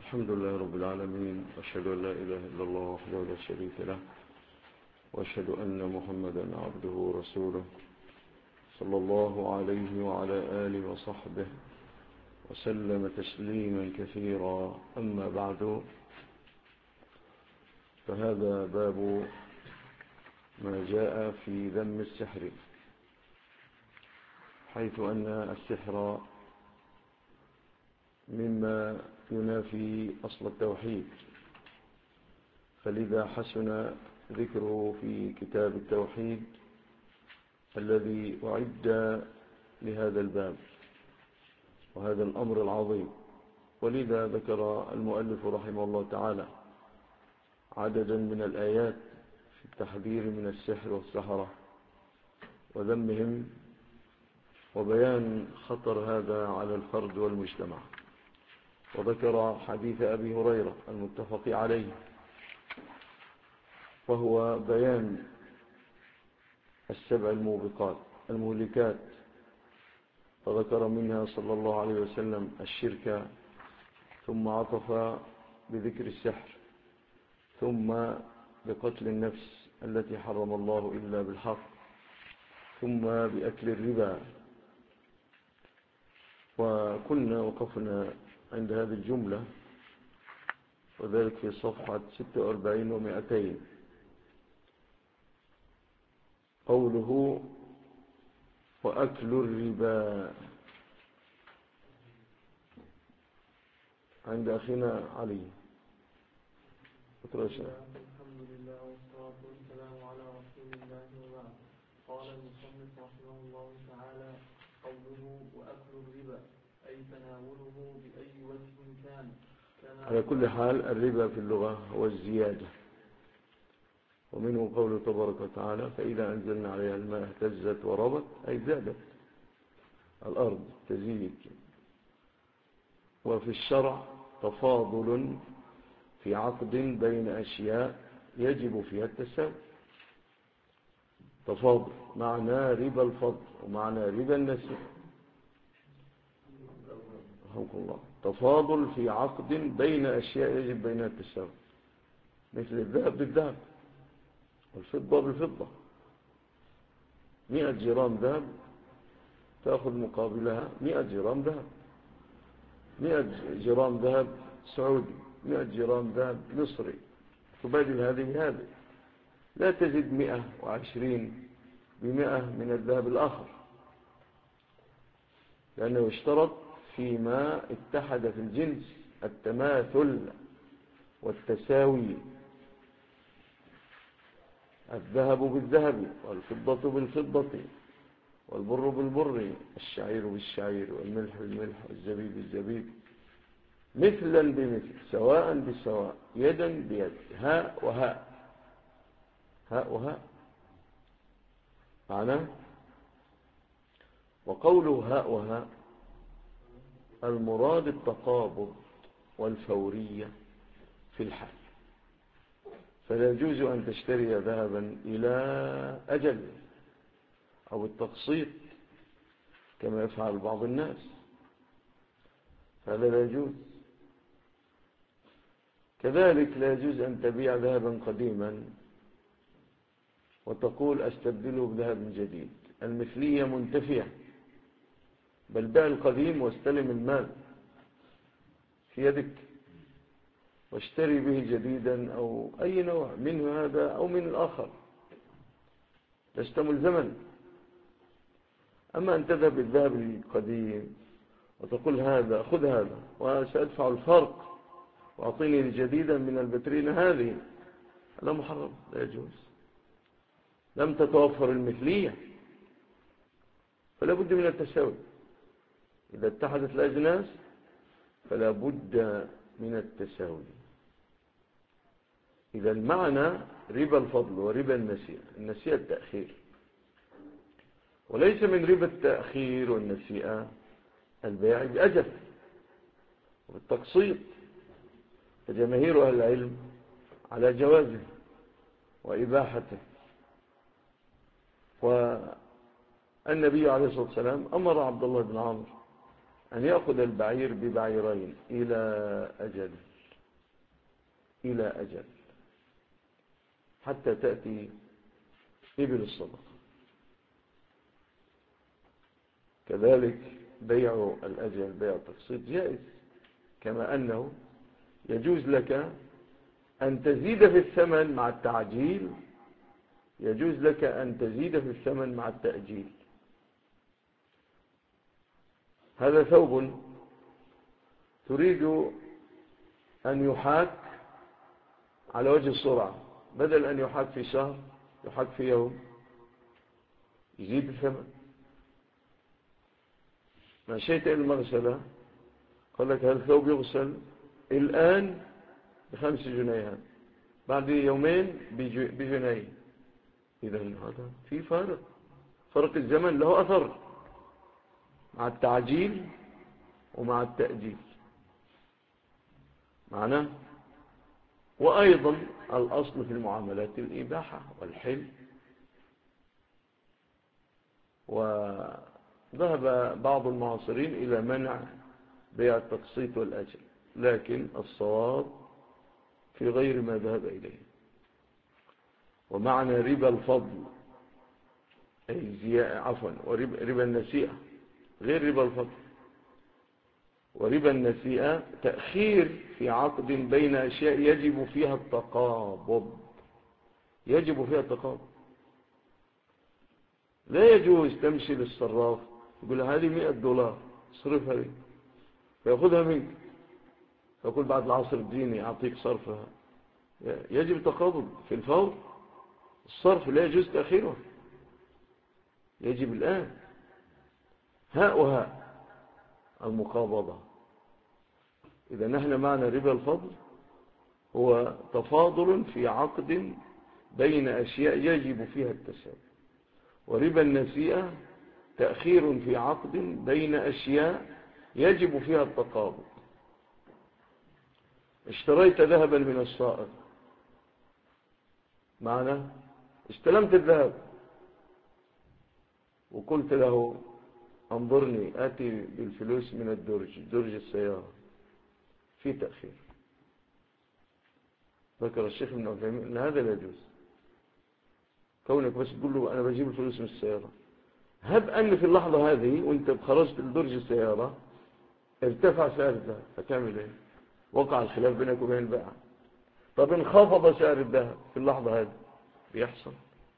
الحمد لله رب العالمين، وأشهد أن لا إله إلا الله وحده لا شريك له، وأشهد أن محمدا عبده ورسوله صلى الله عليه وعلى آله وصحبه وسلم تسليما كثيرا. أما بعد، فهذا باب ما جاء في ذم السحر، حيث أن السحر مما ينافي أصل التوحيد، فلذا حسن ذكره في كتاب التوحيد الذي أعد لهذا الباب وهذا الأمر العظيم. ولذا ذكر المؤلف رحمه الله تعالى عددا من الآيات في التحذير من السحر والسحرة وذمهم وبيان خطر هذا على الفرد والمجتمع. وذكر حديث أبي هريرة المتفق عليه، وهو بيان السبع الموبقات المهلكات، فذكر منها صلى الله عليه وسلم الشرك، ثم عطف بذكر السحر، ثم بقتل النفس التي حرم الله إلا بالحق، ثم بأكل الربا. وكنا وقفنا عند هذه الجملة، وذلك في صفحة 46 و200، قوله وأكل الربا. عند أخينا علي. الحمد لله والصلاة والسلام على رسول الله وبعد. قال المصنف رحمه الله تعالى: قوله وأكل الربا أي تناوله بأي وجه كان. على كل حال الربا في اللغة هو الزيادة، ومنه قوله تبارك وتعالى: فإذا أنزلنا عليها الماء اهتزت وربت، أي زادت الأرض تزيد. وفي الشرع تفاضل في عقد بين أشياء يجب فيها التساوي. تفاضل معنى ربا الفضل ومعنى ربا النسيء. رحمكم الله. تفاضل في عقد بين أشياء يجب بينها التساوي، مثل الذهب بالذهب والفضة بالفضة. 100 جرام ذهب تأخذ مقابلها 100 جرام ذهب. 100 جرام ذهب سعودي، 100 جرام ذهب مصري، تبادل هذه هذه، لا تزيد 120 ب100 من الذهب الآخر، لأنه اشترط فيما اتحد في الجنس التماثل والتساوي. الذهب بالذهب والفضة بالفضة والبر بالبر، الشعير بالشعير والملح بالملح والزبيب بالزبيب، مثلا بمثل، سواء بسواء، يدا بيد، هاء وهاء، هاء وهاء معناه. وقوله هاء وهاء المراد التقابض والفورية في الحال، فلا يجوز أن تشتري ذهبا إلى أجل أو التقسيط كما يفعل بعض الناس، هذا لا يجوز. كذلك لا يجوز أن تبيع ذهبا قديما وتقول أستبدله بذهب جديد، المثلية منتفية، بل بيع القديم واستلم المال في يدك واشتري به جديدا أو أي نوع منه هذا أو من الآخر، لست ملزما. أما أن تذهب بالذهب القديم وتقول هذا خذ هذا وسأدفع الفرق وأعطيني جديدا من البترينة هذه، هذا محرم، لا يجوز. لم تتوفر المثلية، فلا بد من التساوي. إذا اتحدت الأجناس فلا بد من التساوي. إذا المعنى ربا الفضل وربا النسيء. النسيء التأخير، وليس من ربا التأخير والنسيء البيع بأجل والتقسيط، فجماهير أهل العلم على جوازه وإباحته. والنبي عليه الصلاة والسلام أمر عبد الله بن عمرو أن يأخذ البعير ببعيرين إلى أجله، إلى أجل حتى تأتي إبل الصدقة. كذلك بيع الأجل بيع التقسيط جائز، كما أنه يجوز لك أن تزيد في الثمن مع التعجيل، يجوز لك أن تزيد في الثمن مع التأجيل. هذا ثوب تريد أن يحاك على وجه السرعة، بدل أن يحاك في شهر يحاك في يوم، يزيد الثمن. مشيت إلى المغسلة قال لك هل الثوب يغسل الآن ب5 جنيهات، بعد يومين بجنيه. إذا هذا في فرق الزمن له أثر مع التعجيل ومع التأجيل معنا. وأيضا الأصل في المعاملات الإباحة والحل. وذهب بعض المعاصرين إلى منع بيع التقسيط والأجل، لكن الصواب في غير ما ذهب إليه. ومعنى ربا الفضل أي عفوا وربا النسيئة غير ربا الفضل. وربا النسيئة تأخير في عقد بين أشياء يجب فيها التقابض، يجب فيها التقابض. لا يجوز تمشي للصراف يقول هذه $100 صرفها لي، فيأخذها منك، فيقول بعد العصر الديني أعطيك صرفها. يجب تقابض في الفور. الصرف لا يجوز تأخيره، يجب الآن. هاء وهاء المقابضة. إذا نحن معنى ربا الفضل هو تفاضل في عقد بين أشياء يجب فيها التساوي. وربا النسيئة تأخير في عقد بين أشياء يجب فيها التقابض. اشتريت ذهبا من الصائغ، معنى استلمت الذهب وقلت له انظرني آتي بالفلوس من درج السيارة، في تأخير. ذكر الشيخ ابن عثيمين ان هذا لا يجوز، كونك بس تقول له انا بجيب الفلوس من السيارة. هب ان في اللحظة هذه وانت خرجت لدرج السيارة ارتفع سعر الذهب، فتعمل ايه؟ وقع الخلاف بينك وبين البائع. طب انخفض سعر الذهب في اللحظة هذه، بيحصل.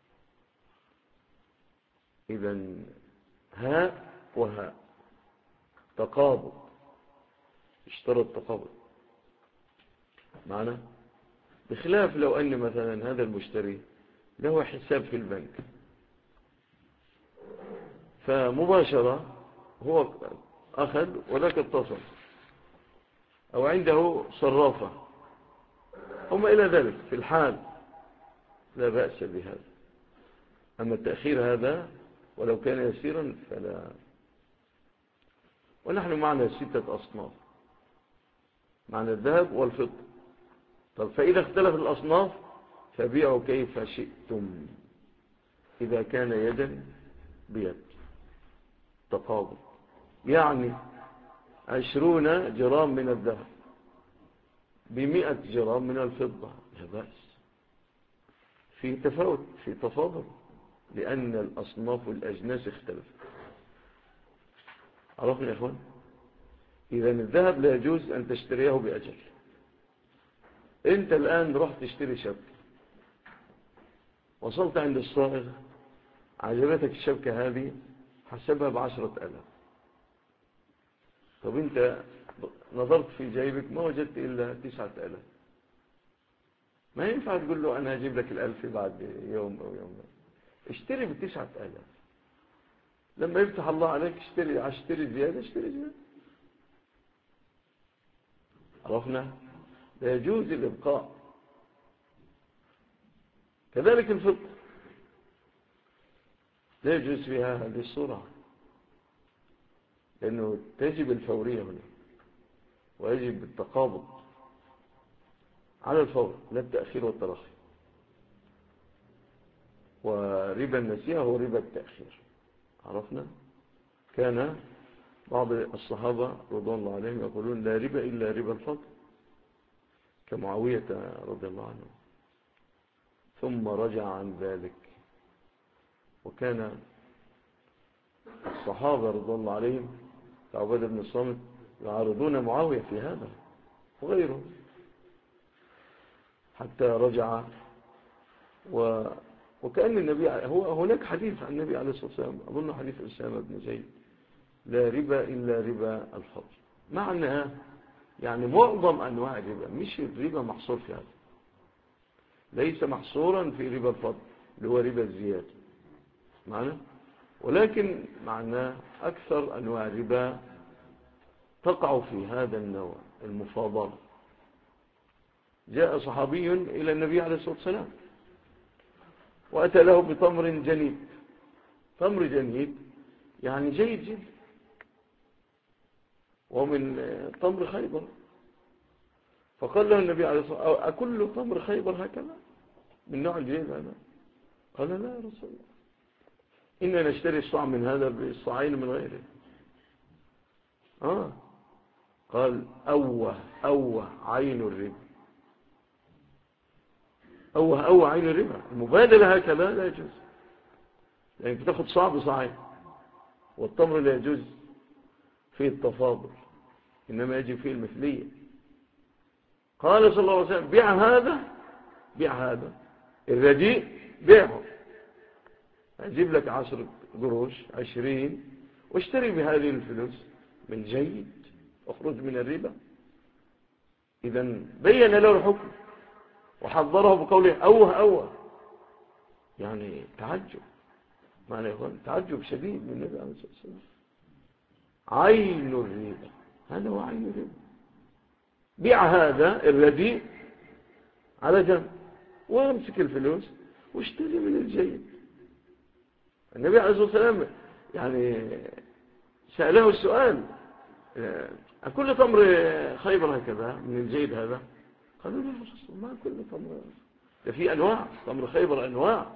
اذا هاء وهاء تقابض، اشترط تقابض معنا. بخلاف لو أن مثلا هذا المشتري له حساب في البنك، فمباشرة هو أخذ ولك اتصل، أو عنده صرافة أو ما إلى ذلك، في الحال لا بأس بهذا. أما التأخير هذا ولو كان يسيرا فلا. ونحن معنا 6 أصناف، معنا الذهب والفضة. طب فإذا اختلف الأصناف فبيعوا كيف شئتم، إذا كان يدا بيد تقابض. يعني 20 جرام من الذهب ب100 جرام من الفضة، لا بأس. في تفاوت، في تفاضل، لأن الأصناف والأجناس اختلفت. عرفنا يا إخوان؟ إذا الذهب لا يجوز أن تشتريه بأجل. أنت الآن رحت تشتري شبكة، وصلت عند الصائغ، عجبتك الشبكة هذه، حسبها ب10,000. طب أنت نظرت في جيبك ما وجدت إلا 9,000. ما ينفع تقول له أنا هجيب لك 1,000 بعد يوم أو يوم. اشتري ب9,000. لما يفتح الله عليك اشتري زيادة، اشتري زيادة. عرفنا؟ لا يجوز الإبقاء. كذلك الفضة لا يجوز فيها هذه الصورة، لأنه تجب الفورية هنا، ويجب التقابض على الفور، لا التأخير والتراخي. وربا النسيئة هو ربا التأخير. عرفنا؟ كان بعض الصحابة رضوان الله عليهم يقولون لا ربا إلا ربا الفضل. كمعاوية رضي الله عنه، ثم رجع عن ذلك. وكان الصحابة رضي الله عليهم كعبادة بن الصامت يعارضون معاوية في هذا وغيره، حتى رجع. وكأن النبي هناك حديث عن النبي عليه الصلاة والسلام، أظن حديث أسامة بن زيد: لا ربا إلا ربا الفضل. معنى يعني معظم أنواع الربا، مش الربا محصور في هذا، ليس محصورا في ربا الفضل اللي هو ربا الزيادة معنى، ولكن معناه أكثر أنواع الربا تقع في هذا النوع المفاضلة. جاء صحابي إلى النبي عليه الصلاة والسلام وأتى له بتمر جنيد. تمر جنيد يعني جيد جدا، ومن تمر خيبر. فقال له النبي عليه الصلاة والسلام: أكل تمر خيبر هكذا من نوع الجيد هذا؟ قال: لا يا رسول الله، إننا نشتري الصاع من هذا بالصاعين من غيره. قال: أوه عين الربا. أوه عين الربا. المبادلة هكذا لا يجوز، يعني بتاخد صاع بصاعين، والتمر لا يجوز فيه التفاضل، إنما يجب فيه المثلية. قال صلى الله عليه وسلم: بيع هذا الرديء، بيعه، أجيب لك 10 قروش 20 واشتري بهذه الفلوس من جيد، اخرج من الربا. إذن بين له الحكم وحضره بقوله أوه، يعني تعجب، معنى يقول تعجب شديد من النبي عليه الصلاة والسلام. عين الربا، هذا هو عين الربا. بيع هذا الرديء على جنب وامسك الفلوس واشتري من الجيد. النبي عليه الصلاة والسلام يعني سأله السؤال: أكل تمر خيبر هكذا من الجيد هذا؟ قالوا: لا يا رسول الله، ما كل تمر، ده في أنواع، تمر خيبر أنواع،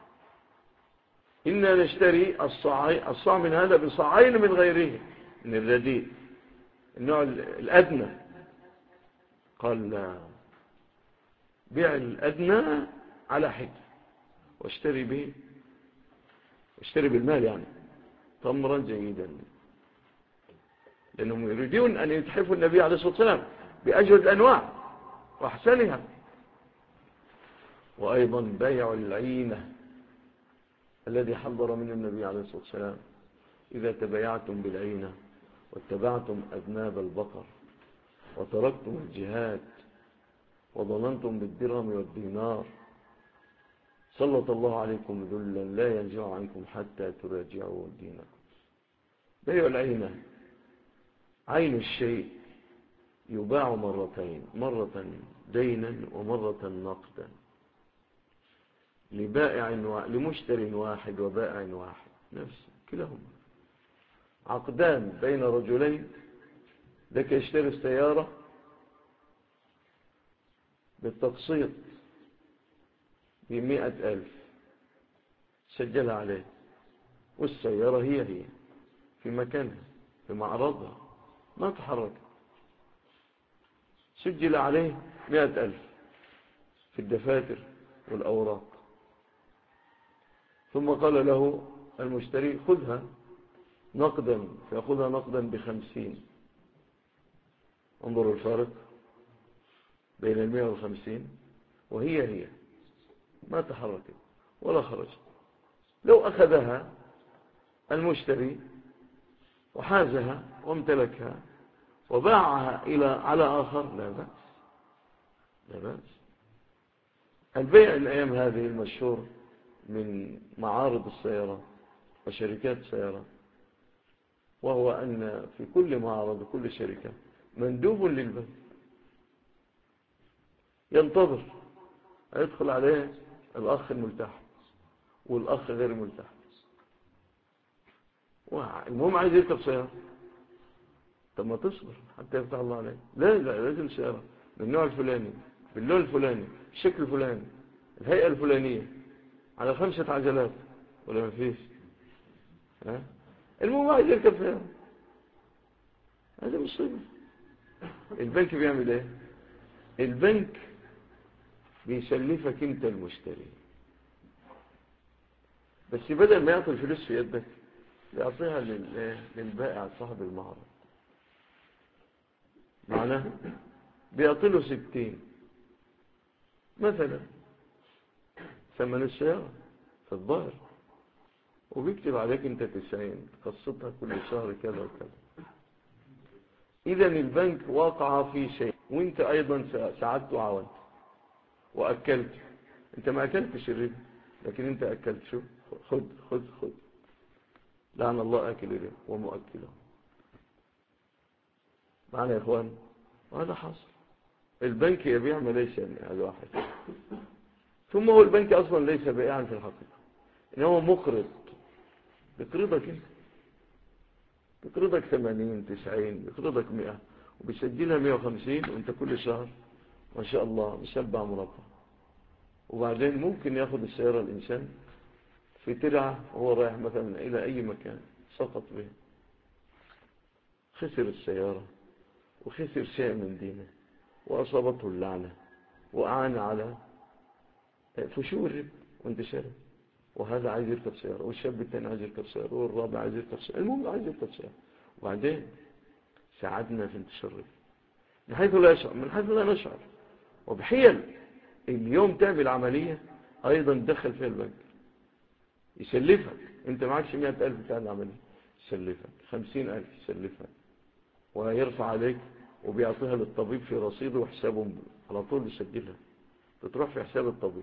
إنا نشتري الصاع من هذا بصاعين من غيره من الرديء النوع الأدنى. قال: لا، بيع الأدنى على حد واشتري بالمال، يعني تمرا جيدا، لأنهم يريدون أن يتحفوا النبي عليه الصلاة والسلام بأجود الأنواع وأحسنها. وأيضا بيع العينة الذي حضر من النبي عليه الصلاة والسلام: إذا تبايعتم بالعينة واتبعتم أذناب البقر وتركتم الجهاد وظننتم بالدرهم والدينار سلط الله عليكم ذلا لا ينزع عنكم حتى تراجعوا دينكم. بيع العينة، عين الشيء يباع مرتين، مرة دينا ومرة نقدا، لمشتري واحد وبائع واحد، نفس كلاهما عقدان بين رجلين. ذاك يشتري السيارة بالتقسيط ب100,000 سجلها عليه، والسيارة هي في مكانها في معرضها ما تحرك، سجل عليه 100,000 في الدفاتر والأوراق. ثم قال له المشتري: خذها نقدا، فيأخذها نقدا ب50. انظروا الفارق بين 150 وهي ما تحركت ولا خرجت. لو أخذها المشتري وحازها وامتلكها وباعها على آخر لا بأس. البيع الأيام هذه المشهور من معارض السيارات وشركات السيارات، وهو أن في كل معرض وكل شركة مندوب للبيع ينتظر يدخل عليه الأخ الملتحي والأخ غير الملتحي، المهم عايز يركب سيارة. طب ما تصبر حتى يفتح الله عليه. لا لازم سيارة من النوع الفلاني باللون الفلاني الشكل الفلاني الهيئة الفلانية على 5 عجلات ولا ما فيش. المهم عايز يركب سيارة، هذا مصيبة. البنك بيعمل ايه؟ البنك بيسلفك انت المشتري، بس بدل ما يعطي الفلوس في يدك يعطيها للبائع صاحب المعرض. معناه بيعطي له 60 مثلا ثمن السيارة في الظاهر، وبيكتب عليك انت 90 تقسطها كل شهر كذا وكذا. اذا البنك واقع في شيء، وانت ايضا ساعدت وعاونت واكلت. انت ما اكلتش الربا، لكن انت اكلت. شو؟ خد خد خد. لعن الله اكل الربا ومؤكله. معنا يا اخوان؟ وهذا حصل. البنك يبيع ما ليس هذا واحد. ثم هو البنك اصلا ليس بائعا في الحقيقه، انه مقرض. بيقرضك انت، بيقرضك 80 90، بيقرضك 100 وبيسجلها 150، وانت كل شهر ما شاء الله مشبع مربع. وبعدين ممكن ياخد السيارة الإنسان في ترعة وهو رايح مثلا إلى أي مكان، سقط به، خسر السيارة وخسر شيء من دينه وأصابته اللعنة وأعان على فشو الربا وانتشاره. وهذا عايز يركب سيارة، والشاب الثاني عايز يركب سيارة، والرابع عايز يركب سيارة، المهم عايز يركب سيارة. وبعدين ساعدنا في انتشار الربا من حيث لا يشعر، من حيث لا نشعر. وبحيل اليوم تعمل عملية أيضا دخل فيها البنك، يسلفك. انت معكش 100,000 بتاع العملية، يسلفك 50,000، يسلفك ويرفع عليك، وبيعطيها للطبيب في رصيده وحسابه على طول يسجلها، بتروح في حساب الطبيب.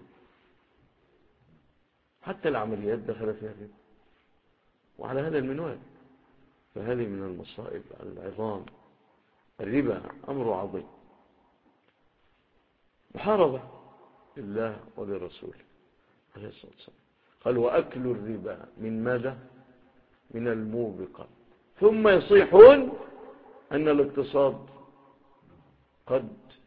حتى العمليات دخل فيها الربا وعلى هذا المنوال. فهذه من المصائب العظام. الربا أمر عظيم، محاربة لله ولرسوله عليه الصلاة والسلام. قال وأكل الربا من ماذا؟ من الموبقات. ثم يصيحون أن الاقتصاد قد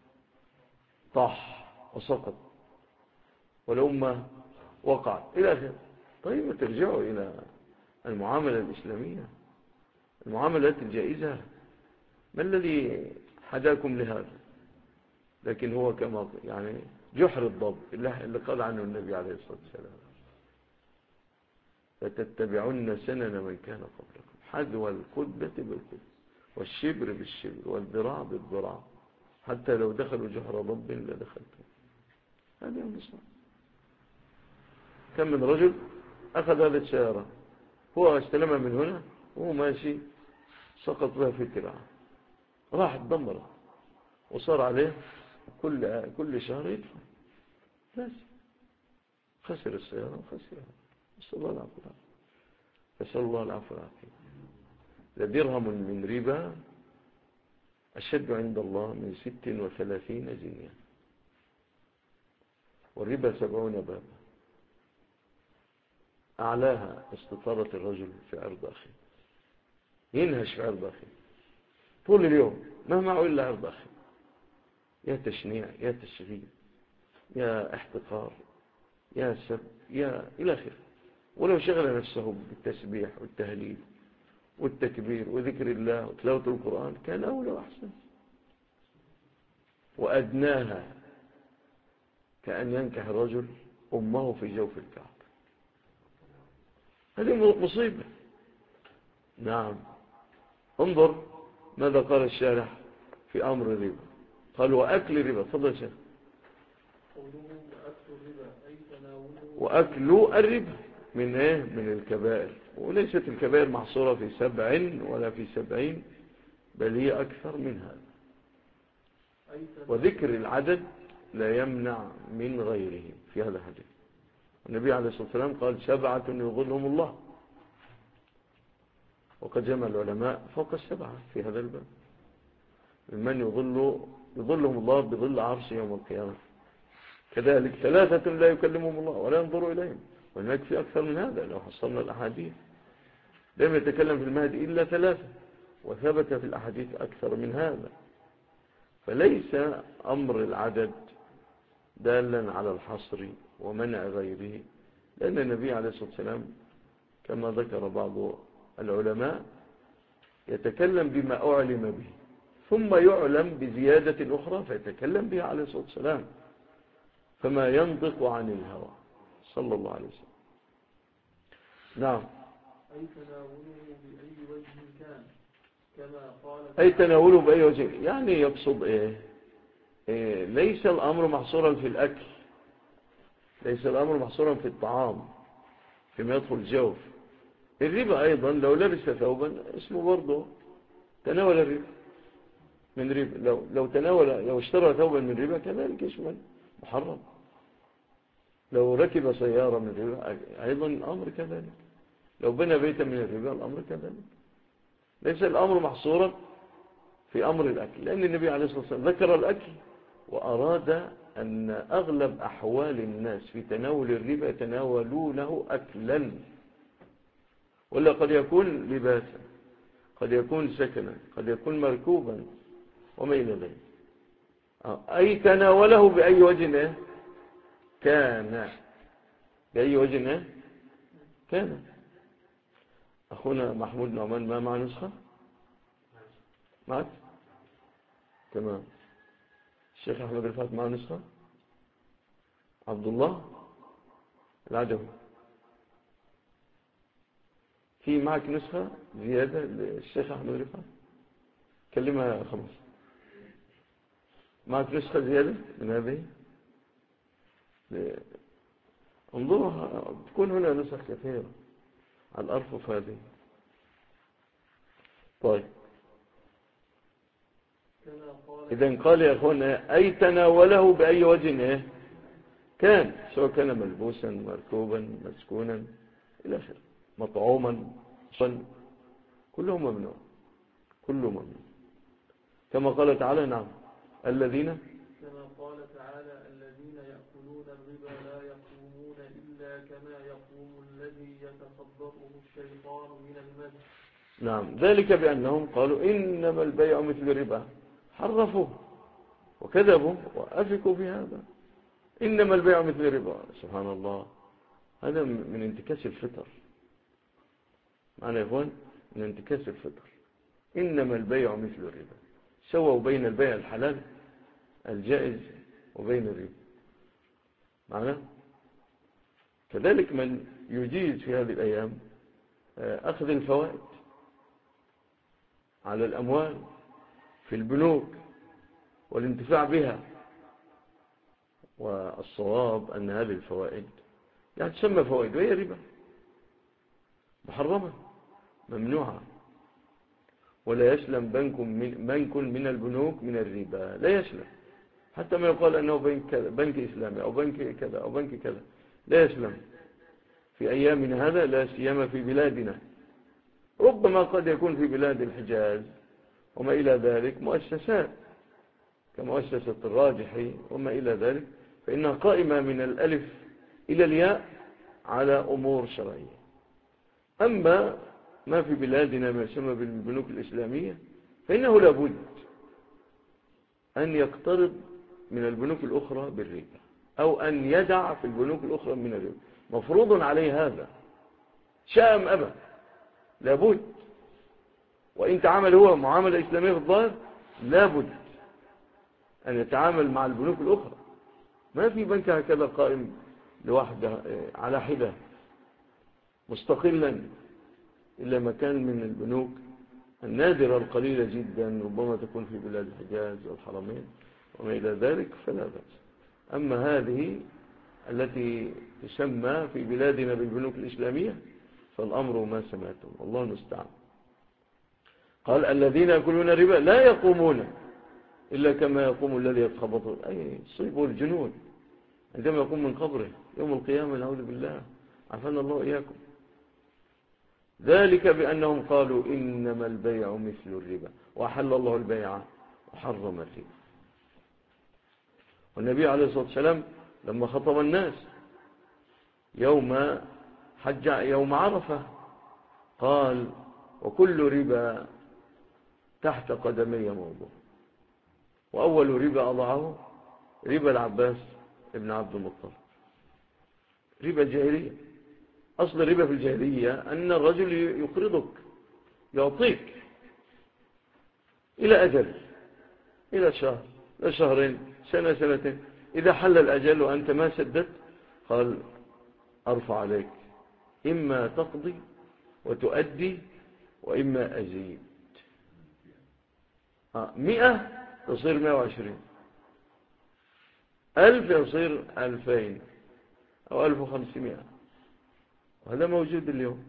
طاح وسقط والأمة وقعت إلى آخره. طيب ترجعوا إلى المعاملة الإسلامية، المعاملات الجائزة. ما الذي حداكم لهذا؟ لكن هو كما يعني جحر الضب اللي قال عنه النبي عليه الصلاة والسلام: فتتبعون سنن من كان قبلكم حذو القدة بالقدة والشبر بالشبر والذراع بالذراع حتى لو دخلوا جحر ضب لدخلتم. هذه المصنع. كم من رجل أخذ هذه السيارة، هو استلمها من هنا وهو ماشي سقط بها في ترعة، راح تدمره وصار عليه كل شهر يدفع، بس خسر السيارة وخسرها. نسأل الله العفو والعافية. نسأل الله العفو والعافية. لدرهم من ربا أشد عند الله من 36 جنيها، والربا 70 بابا. أعلاها استطارة الرجل في عرض أخيه، ينهش في عرض أخيه طول اليوم، ما معه إلا عرض أخيه، يا تشنيع يا تشغيل يا احتقار يا سب يا إلى آخره. ولو شغل نفسه بالتسبيح والتهليل والتكبير وذكر الله وتلاوة القرآن كان أولى وأحسن. وأدناها كأن ينكح الرجل أمه في جوف الكعب. هذه مصيبة. نعم. انظر ماذا قال الشارح في أمر الربا. قال وأكل الربا. تفضل شيخ. وأكل الربا من إيه؟ من الكبائر. وليست الكبائر محصورة في 7 ولا في 70، بل هي أكثر من هذا. وذكر العدد لا يمنع من غيره في هذا الحديث. النبي عليه الصلاة والسلام قال 7 يظلهم الله، وقد جمع العلماء فوق 7 في هذا الباب، ممن يظلهم الله بظل عرش يوم القيامة. كذلك 3 لا يكلمهم الله ولا ينظر إليهم، وهناك في أكثر من هذا لو حصلنا الأحاديث. لم يتكلم في المهد إلا 3، وثبت في الأحاديث أكثر من هذا. فليس أمر العدد دالا على الحصر ومنع غيره، لأن النبي عليه الصلاة والسلام كما ذكر بعض العلماء يتكلم بما أعلم به، ثم يعلم بزيادة أخرى فيتكلم بها عليه الصلاة والسلام، فما ينطق عن الهوى صلى الله عليه وسلم. نعم. أي تناوله بأي وجه كان، كما قال أي تناوله بأي وجه، يعني يقصد إيه؟ ليس الأمر محصورا في الأكل، ليس الأمر محصورا في الطعام فيما يدخل الجوف. الربا أيضا لو لبس ثوبا اسمه برضه تناول الربا من ربا، لو اشترى ثوبا من ربا كذلك يشمل محرم. لو ركب سيارة من الربا أيضا الأمر كذلك، لو بنى بيتا من الربا الأمر كذلك. ليس الأمر محصورا في أمر الأكل، لأن النبي عليه الصلاة والسلام ذكر الأكل وأراد أن أغلب أحوال الناس في تناول الربا يتناولونه أكلا، ولا قد يكون لباسا، قد يكون سكنا، قد يكون مركوبا وما إلى ذلك. أي تناوله بأي وجه كان، بأي وجه كان. أخونا محمود نعمان ما مع نسخة معك؟ تمام. الشيخ أحمد الفات مع نسخة؟ عبد الله العجوي في معك نسخة زيادة للشيخ أحمد الفات؟ كلمها خمس. معك نسخة زيادة من هذه؟ انظرها، تكون هنا نسخ كثيرة على الأرفف هذه. طيب، إذن قال يا أخوانا أي تناوله بأي وجه كان، سواء كان ملبوسا مركوبا مسكونا إلى آخره، مطعوما كله ممنوع، كله ممنوع، كما قال تعالى. نعم. الذين، كما قال تعالى الذين يأكلون الربا لا يقومون إلا كما يقوم الذي يتخبطه الشيطان من المس. نعم، ذلك بأنهم قالوا إنما البيع مثل الربا، حرفوا وكذبوا وأفكوا في هذا. إنما البيع مثل الربا، سبحان الله، هذا من انتكاس الفطر. معنى يا إخوان من انتكاس الفطر. إنما البيع مثل الربا، سووا بين البيع الحلال الجائز وبين الربا. معنى كذلك من يجيز في هذه الأيام أخذ الفوائد على الأموال في البنوك والانتفاع بها، والصواب أن هذه الفوائد لا تسمى فوائد وهي ربا محرمة ممنوعة. ولا يسلم بنك من البنوك من الربا، لا يسلم، حتى ما يقال أنه بنك إسلامي أو بنك كذا أو بنك كذا، لا يسلم في أيامنا هذا، لا سيما في بلادنا. ربما قد يكون في بلاد الحجاز وما إلى ذلك مؤسسات كمؤسسة الراجحي وما إلى ذلك، فإنها قائمة من الألف إلى الياء على أمور شرعية. أما ما في بلادنا ما يسمى بالبنوك الإسلامية فإنه لابد أن يقترض من البنوك الأخرى بالربا، أو أن يدع في البنوك الأخرى من الربا، مفروض عليه هذا شاء أم أبى، لابد. وإن تعامل هو معاملة إسلامية في الظاهر لابد أن يتعامل مع البنوك الأخرى. ما في بنك هكذا قائم لوحده على حدة مستقلا، إلا مكان من البنوك النادرة القليلة جدا، ربما تكون في بلاد الحجاز والحرمين وما إلى ذلك، فلا بأس. أما هذه التي تسمى في بلادنا بالبنوك الإسلامية فالأمر ما سمعتم، الله المستعان. قال الذين يأكلون الربا لا يقومون إلا كما يقوم الذي يتخبطه، أي صيب الجنون عندما يقوم من قبره يوم القيامة، نعوذ بالله، عافانا الله إياكم. ذلك بأنهم قالوا إنما البيع مثل الربا وأحل الله البيع وحرم الربا. والنبي عليه الصلاة والسلام لما خطب الناس يوم عرفة قال وكل ربا تحت قدمي موضوع. وأول ربا أضعه ربا العباس ابن عبد المطلب، ربا الجاهلية. أصل الربا في الجاهلية أن الرجل يقرضك، يعطيك إلى أجل، إلى شهر، لا شهرين، سنة، سنتين. إذا حل الأجل وأنت ما سددت قال أرفع عليك، إما تقضي وتؤدي وإما أزيد. 100 تصير 120، 1000 يصير 2000 أو 1500. وهذا موجود اليوم،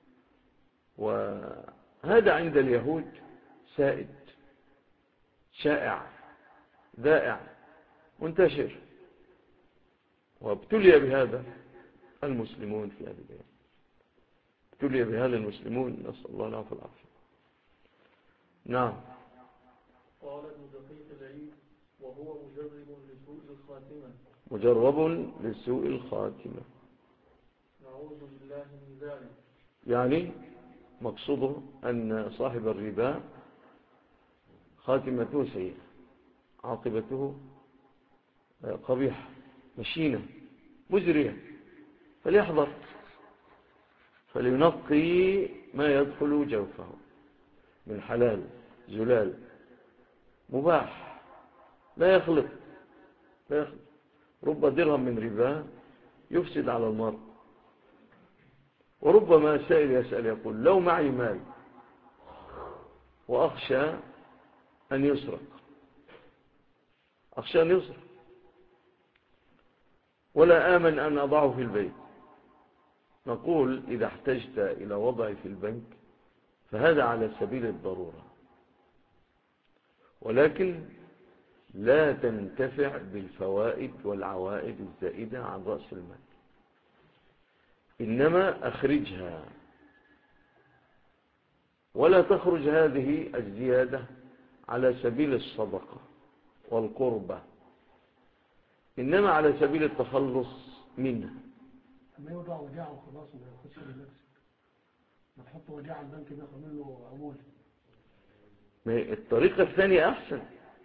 وهذا عند اليهود سائد، شائع، ذائع، منتشر، وابتلي بهذا المسلمون في هذه الأيام. ابتلي بهذا المسلمون، نسأل الله العافية والعافية. نعم. قال ابن دقيق العيد: وهو مجرب لسوء الخاتمة. مجرب لسوء الخاتمة، نعوذ بالله من ذلك. يعني مقصوده أن صاحب الربا خاتمته سيئة، عاقبته قبيحة، مشينة، مزرية، فليحذر، فلينقي ما يدخل جوفه من حلال زلال مباح، لا يخلط. رب درهم من ربا يفسد على المرء. وربما سائل يسأل يقول: لو معي مال وأخشى أن يسرق، ولا آمن أن أضعه في البيت، نقول: إذا احتجت إلى وضعه في البنك فهذا على سبيل الضرورة، ولكن لا تنتفع بالفوائد والعوائد الزائدة عن رأس المال، إنما أخرجها، ولا تخرج هذه الزيادة على سبيل الصدقة والقربة، إنما على سبيل التخلص منها. ما يوضع وديعة وخلاص، ما ياخدش لنفسك، ما تحط وديعة البنك بياخد منه عمولة. الطريقة الثانية أحسن،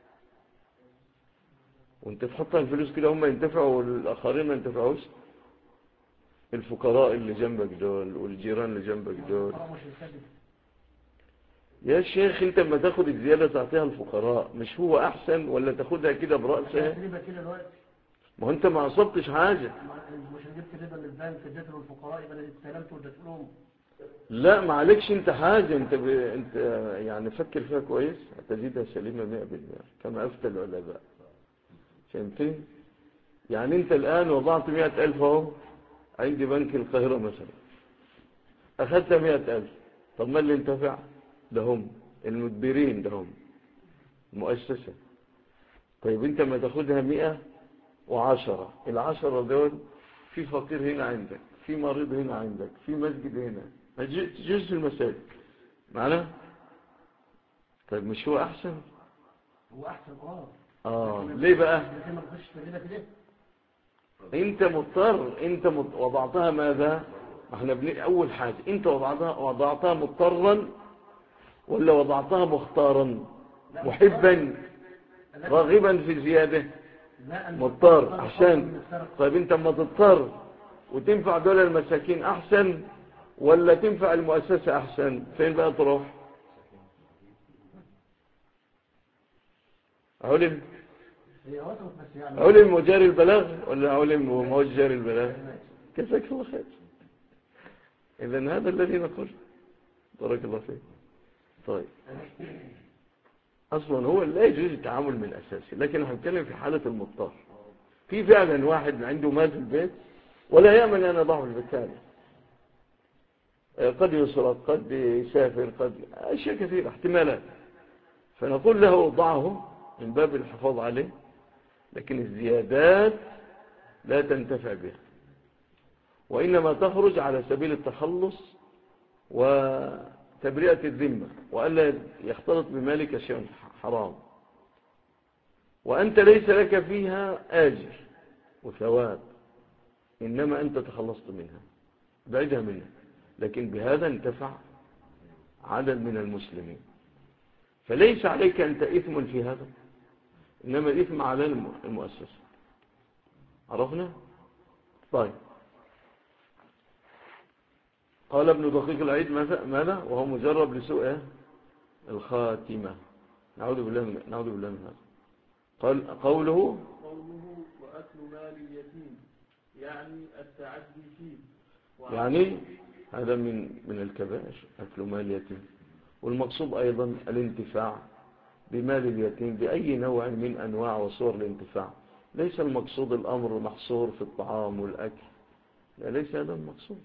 وانت تحطها الفلوس كده هم ينتفعوا والآخرين ما ينتفعوش، الفقراء اللي جنبك دول والجيران اللي جنبك دول. يا شيخ انت لما تاخد الزيادة تعطيها الفقراء، مش هو أحسن ولا تاخدها كده برأسها؟ ما انت ما أصبتش حاجة. مش جبت ربا من البنك اديته للفقراء يبقى انا استلمت واديته لهم. لا ما عليكش انت حاجة، انت يعني فكر فيها كويس، هتجدها سليمة 100% كما أفتى العلماء. فهمتني؟ يعني انت الآن وضعت 100,000 اهو عندي بنك القاهرة مثلا، أخذت 100,000، طب ما اللي انتفع؟ لهم المدبرين، لهم المؤسسة. طيب انت ما تاخدها 110، 10 دول في فقير هنا عندك، في مريض هنا عندك، في مسجد هنا، جزء المساجد معنا. طيب مش هو أحسن؟ هو أحسن. ليه بقى؟ انت مضطر، وضعتها ماذا؟ احنا اول حاجة انت وضعتها مضطرا ولا وضعتها مختارا محبا راغبا في زيادة؟ مضطر عشان. طيب انت ما تضطر وتنفع دول المساكين احسن ولا تنفع المؤسسة احسن؟ فين بقى تروح؟ علم وجاري البلاغ ولا علم وموج جاري البلاغ؟ كيفك الله خير. إذن هذا الذي نقول. بارك الله فيك. طيب أصلا هو لا يجوز التعامل من أساسي، لكن هنتكلم في حالة المضطر. في فعلا واحد عنده مال في البيت ولا يأمن أن يضعه في البيت ثاني، قد يسرق، قد يسافر، قد أشياء كثيرة، احتمالات. فنقول له ضعه من باب الحفاظ عليه، لكن الزيادات لا تنتفع بها، وإنما تخرج على سبيل التخلص وتبرئة الذمة، وألا يختلط بمالك شيء حرام، وأنت ليس لك فيها آجر وثواب، إنما أنت تخلصت منها، بعدها منها. لكن بهذا انتفع عدد من المسلمين، فليس عليك أنت إثم في هذا، إنما الإثم على المؤسسة. عرفنا؟ طيب قال ابن دقيق العيد ماذا؟ وهو مجرب لسوء الخاتمة. نعوذ بالله من هذا. قوله وأكل مال اليتيم يعني التعدي فيه. يعني هذا من الكبائر أكل مال اليتيم، والمقصود أيضا الانتفاع بمال اليتيم بأي نوع من أنواع وصور الانتفاع. ليس المقصود الأمر محصور في الطعام والأكل، لا، ليس هذا المقصود،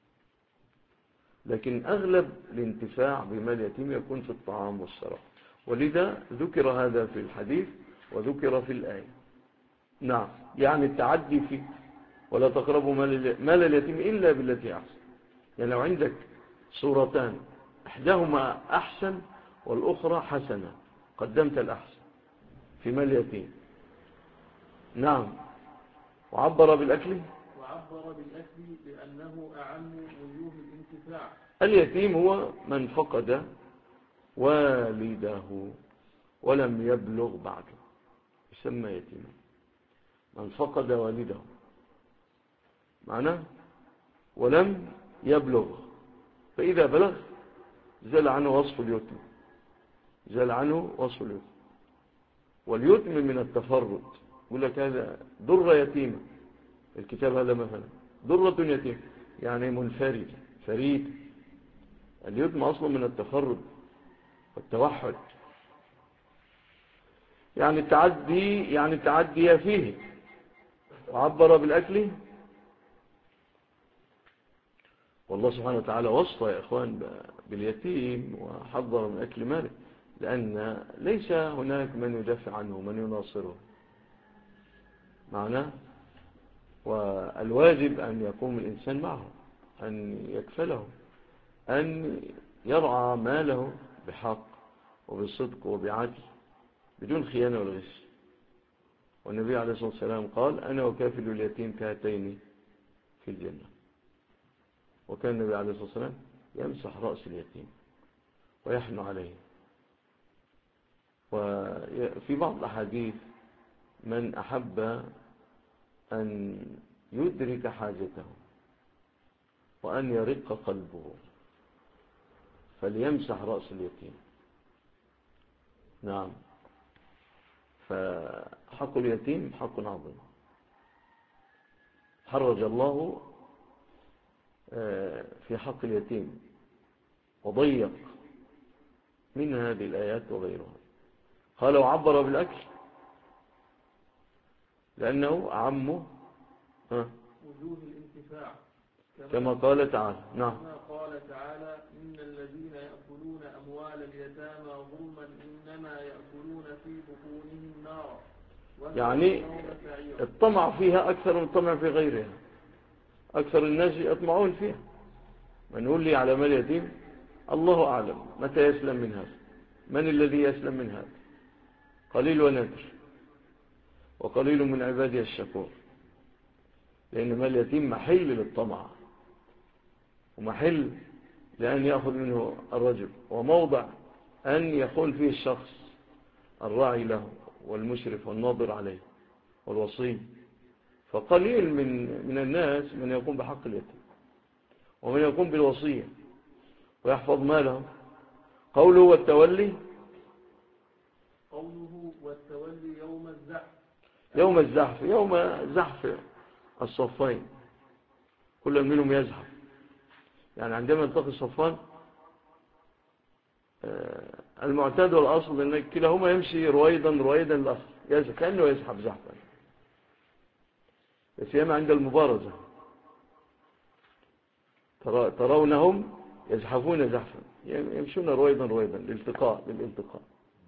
لكن أغلب الانتفاع بمال اليتيم يكون في الطعام والشراب، ولذا ذكر هذا في الحديث وذكر في الآية. نعم، يعني التعدي فيه، ولا تقربوا مال اليتيم إلا بالتي أحسن. يعني لو عندك صورتان إحداهما أحسن والأخرى حسنة، قدمت الأحسن في مال اليتيم. نعم. وعبر بالأكل لأنه أعم وجوه الانتفاع. اليتيم هو من فقد والده ولم يبلغ بعده، يسمى يتيما. من فقد والده معناه ولم يبلغ، فإذا بلغ زال عنه وصف اليتم، زال عنه وصف اليتم. واليتم من التفرد، يقول لك هذا درة يتيمة، الكتاب هذا مثلا درة يتيمة يعني منفرد فريد. اليتم أصلا من التفرد والتوحد، يعني التعدي فيه. وعبر بالأكل، والله سبحانه وتعالى وصف يا إخوان باليتيم وحذر من أكل ماله، لأن ليس هناك من يدافع عنه من يناصره معناه. والواجب أن يقوم الإنسان معه، أن يكفله، أن يرعى ماله بحق وبصدق وبعدل بدون خيانة ولا غش. والنبي عليه الصلاة والسلام قال أنا وكافل اليتيم كهاتين في الجنة. وكان النبي عليه الصلاة والسلام يمسح رأس اليتيم ويحن عليه. وفي بعض الأحاديث من أحب أن يدرك حاجته وأن يرق قلبه فليمسح رأس اليتيم. نعم، فحق اليتيم حق عظيم حرج الله في حق اليتيم وضيق من هذه الآيات وغيرها. قال وعبر بالأكل لأنه أعمه وجوه الانتفاع كما قال تعالى. نعم، كما قال تعالى إن الذين يأكلون أموال اليتامى ظلما إنما يأكلون في بطونهم نارا يعني الطمع فيها أكثر من الطمع في غيرها. أكثر الناس يطمعون فيها. من يقول لي على مال يتيم الله أعلم متى يسلم من هذا، من الذي يسلم من هذا؟ قليل ونادر، وقليل من عبادي الشكور. لأن مال اليتيم محل للطمع ومحل لأن يأخذ منه الرجل، وموضع أن يخون فيه الشخص الراعي له والمشرف والناظر عليه والوصي. فقليل من الناس من يقوم بحق اليتيم ومن يقوم بالوصية ويحفظ ماله. قوله والتولي يوم الزحف، يوم زحف الصفين، كل منهم يزحف. يعني عندما يلتقي الصفان المعتاد والأصل أن كلاهما يمشي رويدا الآخر يزحف كأنه يزحف زحفا، سيما عند المبارزة ترونهم يزحفون زحفا، يمشون رويدا للالتقاء.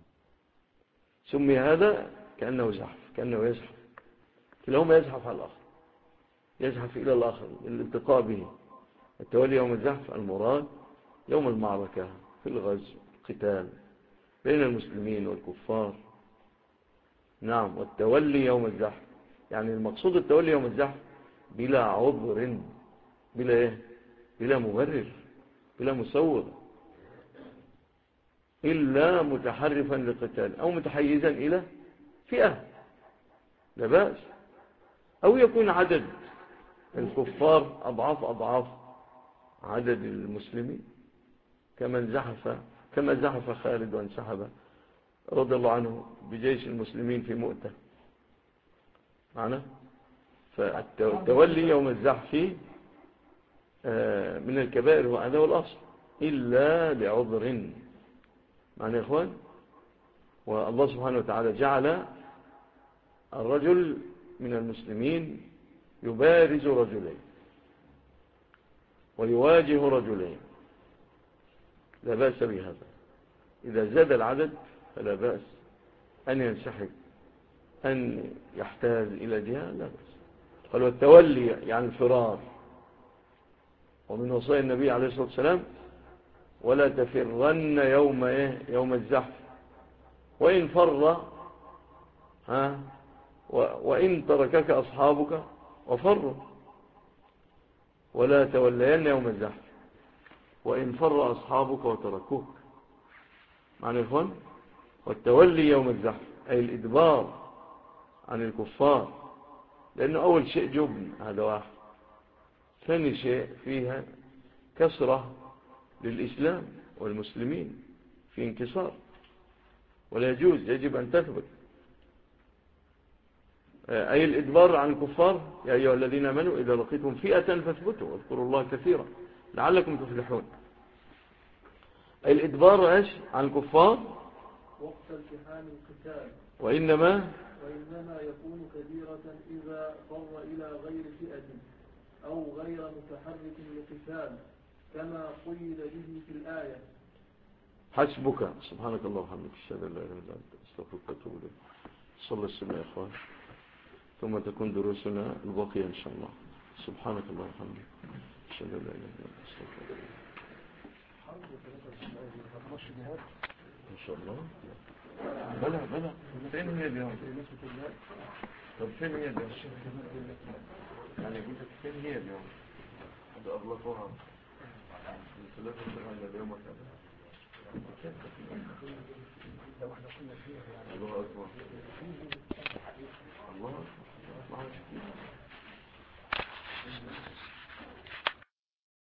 سمي هذا كأنه زحف، كأنه يزحف، كلاهما يزحف على الآخر، يزحف إلى الآخر للالتقاء به. التولي يوم الزحف المراد يوم المعركة في الغزو القتال بين المسلمين والكفار. نعم، والتولي يوم الزحف يعني المقصود التولي يوم الزحف بلا عذر، بلا مبرر، بلا مسوغ، إلا متحرفا لقتال أو متحيزا إلى فئة لا بأس، أو يكون عدد الكفار أضعاف عدد المسلمين كما زحف خالد وانسحب رضي الله عنه بجيش المسلمين في مؤتة معنا. فالتولي يوم الزحف من الكبائر وهذا هو الأصل إلا لعذر معنا يا إخوان. والله سبحانه وتعالى جعل الرجل من المسلمين يبارز رجلين ويواجه رجلين لا بأس بهذا. إذا زاد العدد فلا بأس أن ينسحب أن يحتاج إلى جهة لا بأس. قال والتولي يعني الفرار. ومن وصايا النبي عليه الصلاة والسلام ولا تفرن يوم الزحف وإن فر وإن تركك أصحابك وفروا ولا تولين يوم الزحف وإن فر أصحابك وتركوك معنى الإخوان. والتولي يوم الزحف أي الإدبار عن الكفار لأنه أول شيء جبن هذا واحد. ثاني شيء فيها كسرة للإسلام والمسلمين في انكسار ولا يجوز يجب أن تثبت. أي الإدبار عن الكفار يا أيها الذين آمنوا إذا لقيتم فئة فاثبتوا واذكروا الله كثيرا لعلكم تفلحون. أي الإدبار عن الكفار وقت التحام القتال وإنما يكون كبيرة إذا فر إلى غير فئة أو غير متحرك للقتال كما قيد به في الآية. حسبك سبحانك الله وبحمدك أشهد أن لا إله إلا أنت أستغفرك وأتوب إليك. صلى السنة يا إخوان ثم تكون دروسنا الباقية إن شاء الله. سبحانك الله وبحمدك أشهد أن لا إله إلا أنت أستغفرك إن شاء الله. بلى فين هي اليوم؟ طب فين هي اليوم؟ يعني قلت فين هي اليوم؟ هذا أغلقها ثلاثة سنة اليوم وكذا. الله أكبر.